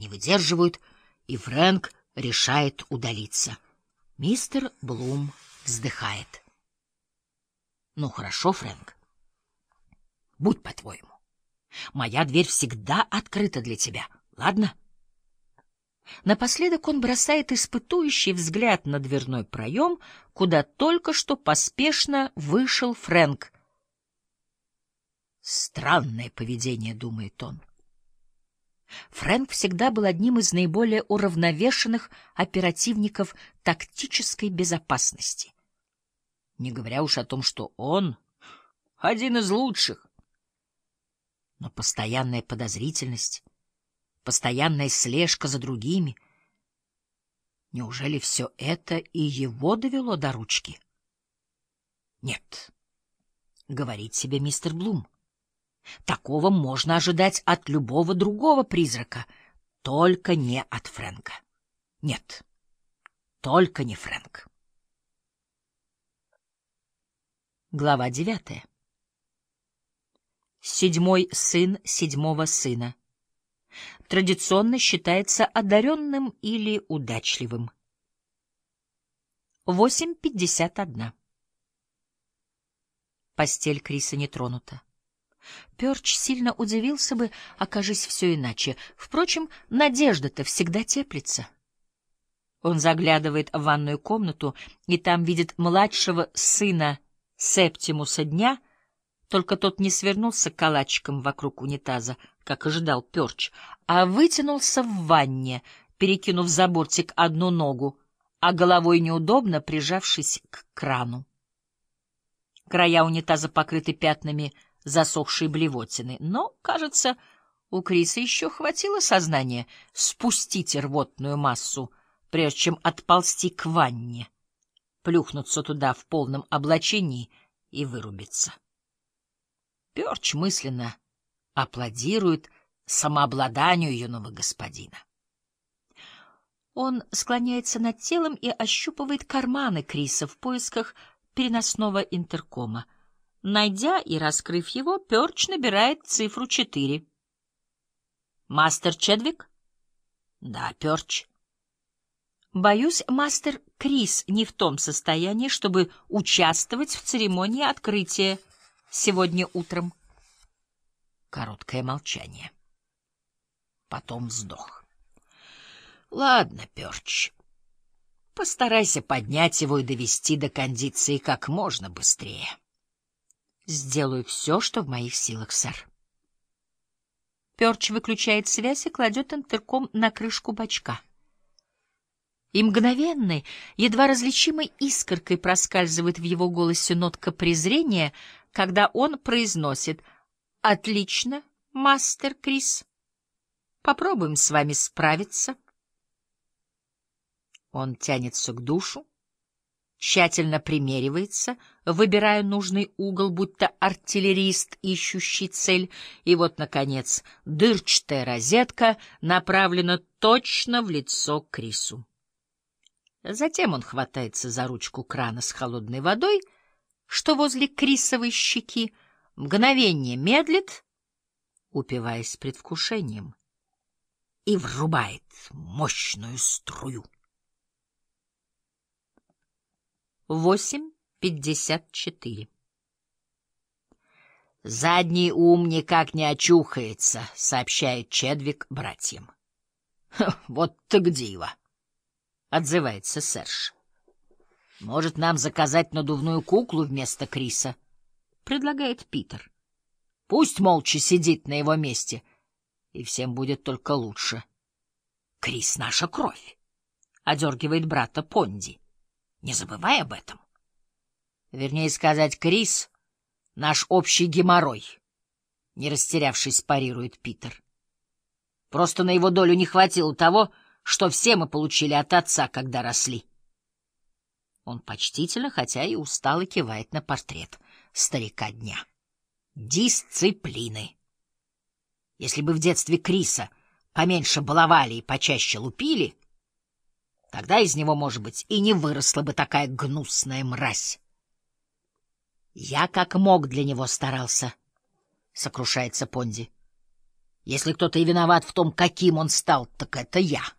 не выдерживают, и Фрэнк решает удалиться. Мистер Блум вздыхает. Ну, хорошо, Фрэнк. Будь по-твоему. Моя дверь всегда открыта для тебя, ладно? Напоследок он бросает испытующий взгляд на дверной проем, куда только что поспешно вышел Фрэнк. Странное поведение, думает он. Фрэнк всегда был одним из наиболее уравновешенных оперативников тактической безопасности. Не говоря уж о том, что он один из лучших. Но постоянная подозрительность, постоянная слежка за другими. Неужели все это и его довело до ручки? Нет, говорит себе мистер Блум. Такого можно ожидать от любого другого призрака, только не от Фрэнка. Нет, только не Фрэнк. Глава 9. Седьмой сын седьмого сына. Традиционно считается одаренным или удачливым. 8:51. Постель Криса не тронута. Пёрч сильно удивился бы, окажись все иначе. Впрочем, надежда-то всегда теплится. Он заглядывает в ванную комнату и там видит младшего сына Септимуса дня, только тот не свернулся калачиком вокруг унитаза, как ожидал Пёрч, а вытянулся в ванне, перекинув за бортик одну ногу, а головой неудобно прижавшись к крану. Края унитаза покрыты пятнами засохшей блевотины, но, кажется, у Криса еще хватило сознания спустить рвотную массу, прежде чем отползти к ванне, плюхнуться туда в полном облачении и вырубиться. Пёрч мысленно аплодирует самообладанию юного господина. Он склоняется над телом и ощупывает карманы Криса в поисках переносного интеркома. Найдя и раскрыв его, Пёрч набирает цифру 4. «Мастер Чедвик?» «Да, Пёрч». «Боюсь, мастер Крис не в том состоянии, чтобы участвовать в церемонии открытия сегодня утром». Короткое молчание. Потом вздох. «Ладно, Пёрч, постарайся поднять его и довести до кондиции как можно быстрее». «Сделаю все, что в моих силах, сэр». Пёрч выключает связь и кладет интерком на крышку бачка. И мгновенной, едва различимой искоркой проскальзывает в его голосе нотка презрения, когда он произносит: «Отлично, мастер Крис. Попробуем с вами справиться». Он тянется к душу, тщательно примеривается, выбирая нужный угол, будто артиллерист, ищущий цель, и вот, наконец, дырчатая розетка направлена точно в лицо Крису. Затем он хватается за ручку крана с холодной водой, что возле Крисовой щеки, мгновение медлит, упиваясь предвкушением, и врубает мощную струю. 8:54. «Задний ум никак не очухается», — сообщает Чедвик братьям. «Вот так диво», — отзывается Серж. «Может, нам заказать надувную куклу вместо Криса?» — предлагает Питер. «Пусть молча сидит на его месте, и всем будет только лучше». «Крис — наша кровь», — одергивает брата Понди. «Не забывай об этом». Вернее сказать, Крис — наш общий геморрой, — не растерявшись, парирует Питер. Просто на его долю не хватило того, что все мы получили от отца, когда росли. Он почтительно, хотя и устало кивает на портрет старика дня. Дисциплины. Если бы в детстве Криса поменьше баловали и почаще лупили, тогда из него, может быть, и не выросла бы такая гнусная мразь. Я как мог для него старался, — сокрушается Понди. Если кто-то и виноват в том, каким он стал, так это я.